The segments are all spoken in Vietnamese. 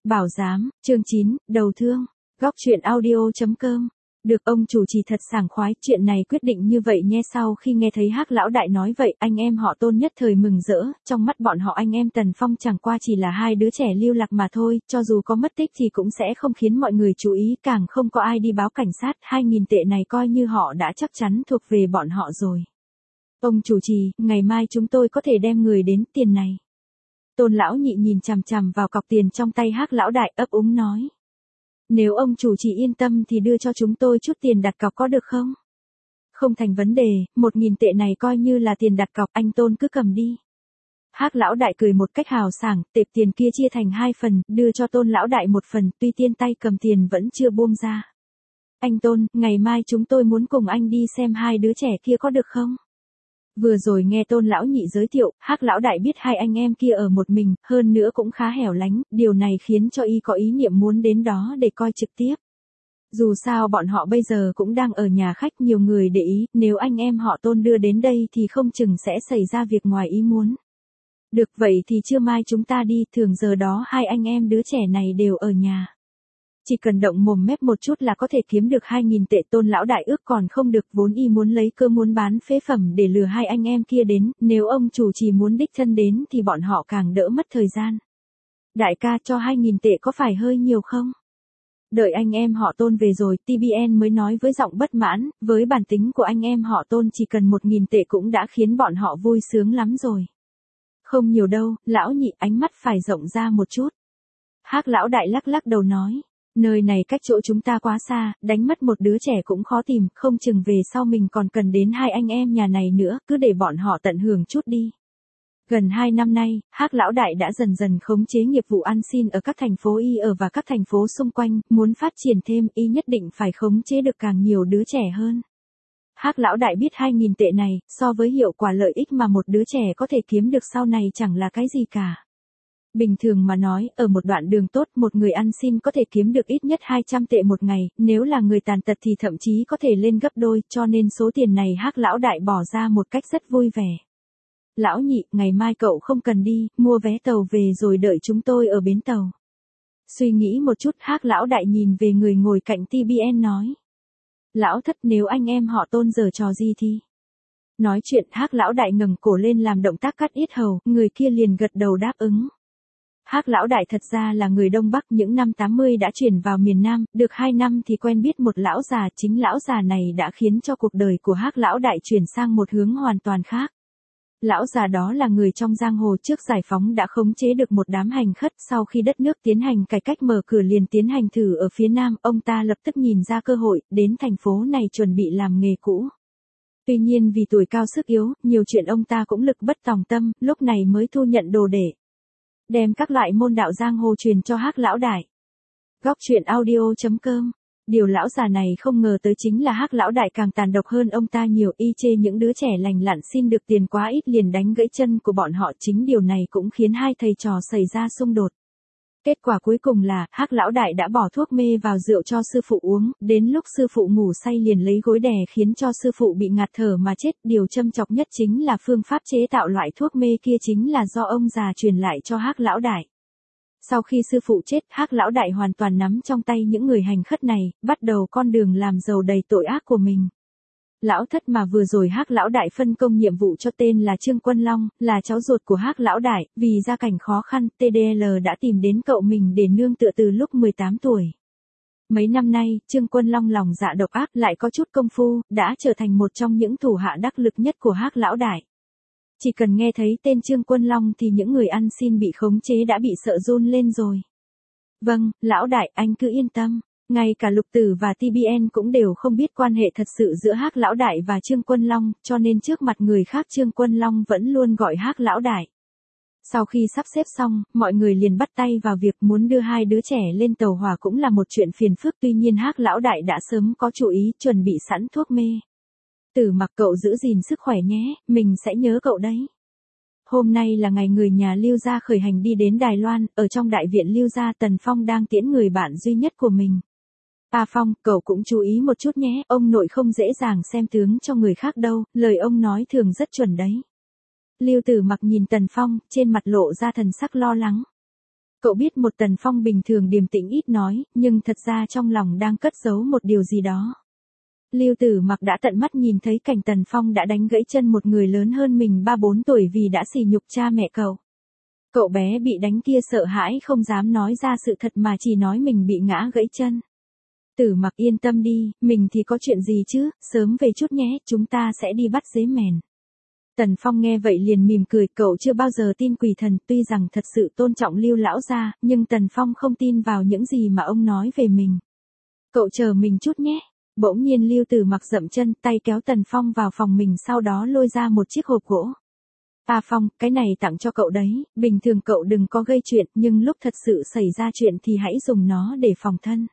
Bảo giám, chương 9, đầu thương. Góc truyện audio.com. Được ông chủ trì thật sảng khoái, chuyện này quyết định như vậy nhé. Sau khi nghe thấy Hắc lão đại nói vậy, anh em họ Tôn nhất thời mừng rỡ, trong mắt bọn họ anh em Tần Phong chẳng qua chỉ là hai đứa trẻ lưu lạc mà thôi, cho dù có mất tích thì cũng sẽ không khiến mọi người chú ý, càng không có ai đi báo cảnh sát, 2.000 tệ này coi như họ đã chắc chắn thuộc về bọn họ rồi. Ông chủ trì, ngày mai chúng tôi có thể đem người đến tiền này. Tôn lão nhị nhìn chằm chằm vào cọc tiền trong tay Hắc lão đại, ấp úng nói. Nếu ông chủ trì yên tâm thì đưa cho chúng tôi chút tiền đặt cọc có được không? Không thành vấn đề, 1.000 tệ này coi như là tiền đặt cọc, anh Tôn cứ cầm đi. Hắc lão đại cười một cách hào sảng, tệp tiền kia chia thành 2 phần, đưa cho Tôn lão đại 1 phần, tuy tiên tay cầm tiền vẫn chưa buông ra. Anh Tôn, ngày mai chúng tôi muốn cùng anh đi xem hai đứa trẻ kia có được không? Vừa rồi nghe Tôn lão nhị giới thiệu, Hắc lão đại biết hai anh em kia ở một mình, hơn nữa cũng khá hẻo lánh, điều này khiến cho y có ý niệm muốn đến đó để coi trực tiếp. Dù sao bọn họ bây giờ cũng đang ở nhà khách, nhiều người để ý, nếu anh em họ Tôn đưa đến đây thì không chừng sẽ xảy ra việc ngoài ý muốn. Được vậy thì trưa mai chúng ta đi, thường giờ đó hai anh em đứa trẻ này đều ở nhà. Chỉ cần động mồm mép một chút là có thể kiếm được 2.000 tệ. Tôn lão đại ước còn không được, vốn y muốn lấy cơ muốn bán phế phẩm để lừa hai anh em kia đến, nếu ông chủ chỉ muốn đích thân đến thì bọn họ càng đỡ mất thời gian. Đại ca cho 2.000 tệ có phải hơi nhiều không? Đợi anh em họ Tôn về rồi, TBN mới nói với giọng bất mãn, với bản tính của anh em họ Tôn chỉ cần 1.000 tệ cũng đã khiến bọn họ vui sướng lắm rồi. Không nhiều đâu, lão nhị, ánh mắt phải rộng ra một chút. Hắc lão đại lắc lắc đầu nói. Nơi này cách chỗ chúng ta quá xa, đánh mất một đứa trẻ cũng khó tìm, không chừng về sau mình còn cần đến hai anh em nhà này nữa, cứ để bọn họ tận hưởng chút đi. Gần 2 năm nay, Hắc lão đại đã dần dần khống chế nghiệp vụ ăn xin ở các thành phố y ở và các thành phố xung quanh, muốn phát triển thêm y nhất định phải khống chế được càng nhiều đứa trẻ hơn. Hắc lão đại biết 2.000 tệ này, so với hiệu quả lợi ích mà một đứa trẻ có thể kiếm được sau này chẳng là cái gì cả. Bình thường mà nói, ở một đoạn đường tốt, một người ăn xin có thể kiếm được ít nhất 200 tệ một ngày, nếu là người tàn tật thì thậm chí có thể lên gấp đôi, cho nên số tiền này Hắc lão đại bỏ ra một cách rất vui vẻ. Lão nhị, ngày mai cậu không cần đi, mua vé tàu về rồi đợi chúng tôi ở bến tàu. Suy nghĩ một chút, Hắc lão đại nhìn về người ngồi cạnh TBN nói. Lão thất, nếu anh em họ Tôn giở trò gì thì... Nói chuyện, Hắc lão đại ngẩng cổ lên làm động tác cắt yết hầu, người kia liền gật đầu đáp ứng. Hắc lão đại thật ra là người Đông Bắc, những năm 80 đã chuyển vào miền Nam, được 2 năm thì quen biết một lão già, chính lão già này đã khiến cho cuộc đời của Hắc lão đại chuyển sang một hướng hoàn toàn khác. Lão già đó là người trong giang hồ trước giải phóng đã khống chế được một đám hành khất, sau khi đất nước tiến hành cải cách mở cửa liền tiến hành thử ở phía Nam, ông ta lập tức nhìn ra cơ hội, đến thành phố này chuẩn bị làm nghề cũ. Tuy nhiên vì tuổi cao sức yếu, nhiều chuyện ông ta cũng lực bất tòng tâm, lúc này mới thu nhận đồ để đem các loại môn đạo giang hồ truyền cho Hắc lão đại. Góc truyện audio.com. Điều lão già này không ngờ tới chính là Hắc lão đại càng tàn độc hơn ông ta nhiều, y chê những đứa trẻ lành lặn xin được tiền quá ít liền đánh gãy chân của bọn họ, chính điều này cũng khiến hai thầy trò xảy ra xung đột. Kết quả cuối cùng là, Hắc lão đại đã bỏ thuốc mê vào rượu cho sư phụ uống, đến lúc sư phụ ngủ say liền lấy gối đè khiến cho sư phụ bị ngạt thở mà chết. Điều châm chọc nhất chính là phương pháp chế tạo loại thuốc mê kia chính là do ông già truyền lại cho Hắc lão đại. Sau khi sư phụ chết, Hắc lão đại hoàn toàn nắm trong tay những người hành khất này, bắt đầu con đường làm giàu đầy tội ác của mình. Lão thất mà vừa rồi Hắc lão đại phân công nhiệm vụ cho tên là Trương Quân Long, là cháu ruột của Hắc lão đại, vì gia cảnh khó khăn, TDL đã tìm đến cậu mình để nương tựa từ lúc 18 tuổi. Mấy năm nay, Trương Quân Long lòng dạ độc ác lại có chút công phu, đã trở thành một trong những thủ hạ đắc lực nhất của Hắc lão đại. Chỉ cần nghe thấy tên Trương Quân Long thì những người ăn xin bị khống chế đã bị sợ run lên rồi. Vâng, lão đại, anh cứ yên tâm. Ngay cả Lục Tử và TBN cũng đều không biết quan hệ thật sự giữa Hắc lão đại và Trương Quân Long, cho nên trước mặt người khác Trương Quân Long vẫn luôn gọi Hắc lão đại. Sau khi sắp xếp xong, mọi người liền bắt tay vào việc muốn đưa hai đứa trẻ lên tàu hỏa cũng là một chuyện phiền phức, tuy nhiên Hắc lão đại đã sớm có chủ ý, chuẩn bị sẵn thuốc mê. Tử Mặc, cậu giữ gìn sức khỏe nhé, mình sẽ nhớ cậu đấy. Hôm nay là ngày người nhà Lưu gia khởi hành đi đến Đài Loan, ở trong đại viện Lưu gia Tần Phong đang tiễn người bạn duy nhất của mình. Phong, cậu cũng chú ý một chút nhé, ông nội không dễ dàng xem tướng cho người khác đâu, lời ông nói thường rất chuẩn đấy. Lưu Tử Mặc nhìn Tần Phong, trên mặt lộ ra thần sắc lo lắng. Cậu biết một Tần Phong bình thường điềm tĩnh ít nói, nhưng thật ra trong lòng đang cất giấu một điều gì đó. Lưu Tử Mặc đã tận mắt nhìn thấy cảnh Tần Phong đã đánh gãy chân một người lớn hơn mình 3-4 tuổi vì đã sỉ nhục cha mẹ cậu. Cậu bé bị đánh kia sợ hãi không dám nói ra sự thật mà chỉ nói mình bị ngã gãy chân. Tử Mặc yên tâm đi, mình thì có chuyện gì chứ, sớm về chút nhé, chúng ta sẽ đi bắt dế mèn. Tần Phong nghe vậy liền mỉm cười, cậu chưa bao giờ tin quỷ thần, tuy rằng thật sự tôn trọng Lưu lão gia, nhưng Tần Phong không tin vào những gì mà ông nói về mình. Cậu chờ mình chút nhé. Bỗng nhiên Lưu Tử Mặc dậm chân, tay kéo Tần Phong vào phòng mình, sau đó lôi ra một chiếc hộp gỗ. "A Phong, cái này tặng cho cậu đấy, bình thường cậu đừng có gây chuyện, nhưng lúc thật sự xảy ra chuyện thì hãy dùng nó để phòng thân."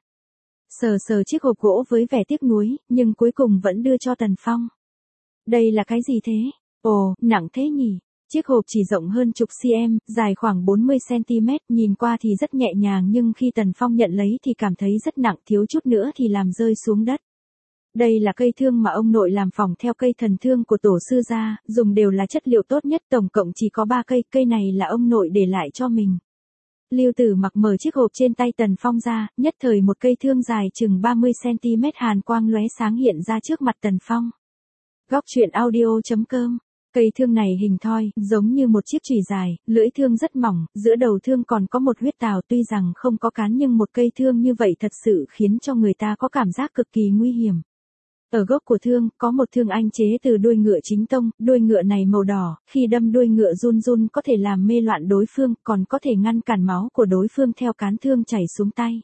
Sờ sờ chiếc hộp gỗ với vẻ tiếc nuối, nhưng cuối cùng vẫn đưa cho Tần Phong. "Đây là cái gì thế? Ồ, nặng thế nhỉ?" Chiếc hộp chỉ rộng hơn chục cm, dài khoảng 40 cm, nhìn qua thì rất nhẹ nhàng nhưng khi Tần Phong nhận lấy thì cảm thấy rất nặng, thiếu chút nữa thì làm rơi xuống đất. Đây là cây thương mà ông nội làm phỏng theo cây thần thương của tổ sư gia, dùng đều là chất liệu tốt nhất, tổng cộng chỉ có 3 cây, cây này là ông nội để lại cho mình. Lưu Tử Mặc mở chiếc hộp trên tay Tần Phong ra, nhất thời một cây thương dài chừng 30 cm hàn quang lóe sáng hiện ra trước mặt Tần Phong. Góc truyện audio.com. Cây thương này hình thoi, giống như một chiếc chùy dài, lưỡi thương rất mỏng, giữa đầu thương còn có một huyết tào, tuy rằng không có cán nhưng một cây thương như vậy thật sự khiến cho người ta có cảm giác cực kỳ nguy hiểm. Ở gốc của thương, có một thương anh chế từ đuôi ngựa chính tông, đuôi ngựa này màu đỏ, khi đâm đuôi ngựa run run có thể làm mê loạn đối phương, còn có thể ngăn cản máu của đối phương theo cán thương chảy xuống tay.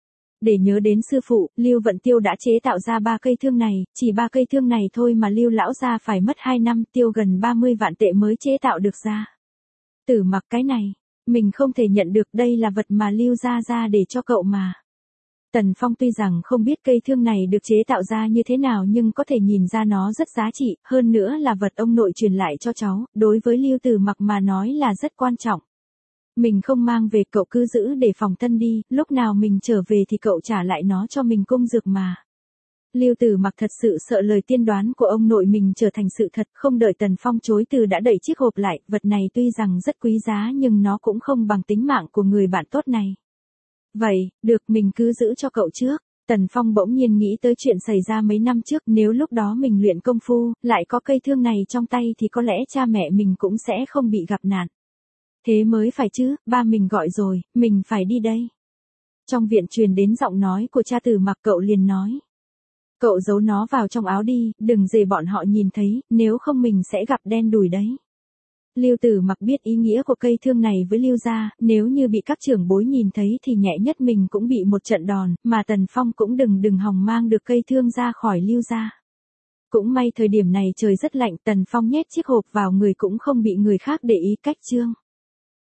Để nhớ đến sư phụ, Lưu Vận Tiêu đã chế tạo ra 3 cây thương này, chỉ 3 cây thương này thôi mà Lưu lão gia phải mất 2 năm, tiêu gần 30 vạn tệ mới chế tạo được ra. Tử Mặc, cái này, mình không thể nhận được, đây là vật mà Lưu gia ra để cho cậu mà. Tần Phong tuy rằng không biết cây thương này được chế tạo ra như thế nào nhưng có thể nhìn ra nó rất giá trị, hơn nữa là vật ông nội truyền lại cho cháu, đối với Lưu Tử Mặc mà nói là rất quan trọng. Mình không mang về, cậu cứ giữ để phòng thân đi, lúc nào mình trở về thì cậu trả lại nó cho mình cung dược mà. Lưu Tử Mặc thật sự sợ lời tiên đoán của ông nội mình trở thành sự thật, không đợi Tần Phong chối từ đã đẩy chiếc hộp lại, vật này tuy rằng rất quý giá nhưng nó cũng không bằng tính mạng của người bạn tốt này. Vậy, được, mình cứ giữ cho cậu trước. Tần Phong bỗng nhiên nghĩ tới chuyện xảy ra mấy năm trước, nếu lúc đó mình luyện công phu, lại có cây thương này trong tay thì có lẽ cha mẹ mình cũng sẽ không bị gặp nạn. Thế mới phải chứ, ba mình gọi rồi, mình phải đi đây. Trong viện truyền đến giọng nói của cha Tử Mặc, cậu liền nói. Cậu giấu nó vào trong áo đi, đừng để bọn họ nhìn thấy, nếu không mình sẽ gặp đen đủi đấy. Lưu Tử Mặc biết ý nghĩa của cây thương này với Lưu gia, nếu như bị các trưởng bối nhìn thấy thì nhẹ nhất mình cũng bị một trận đòn, mà Tần Phong cũng đừng hòng mang được cây thương ra khỏi Lưu gia. Cũng may thời điểm này trời rất lạnh, Tần Phong nhét chiếc hộp vào người cũng không bị người khác để ý. Cách chương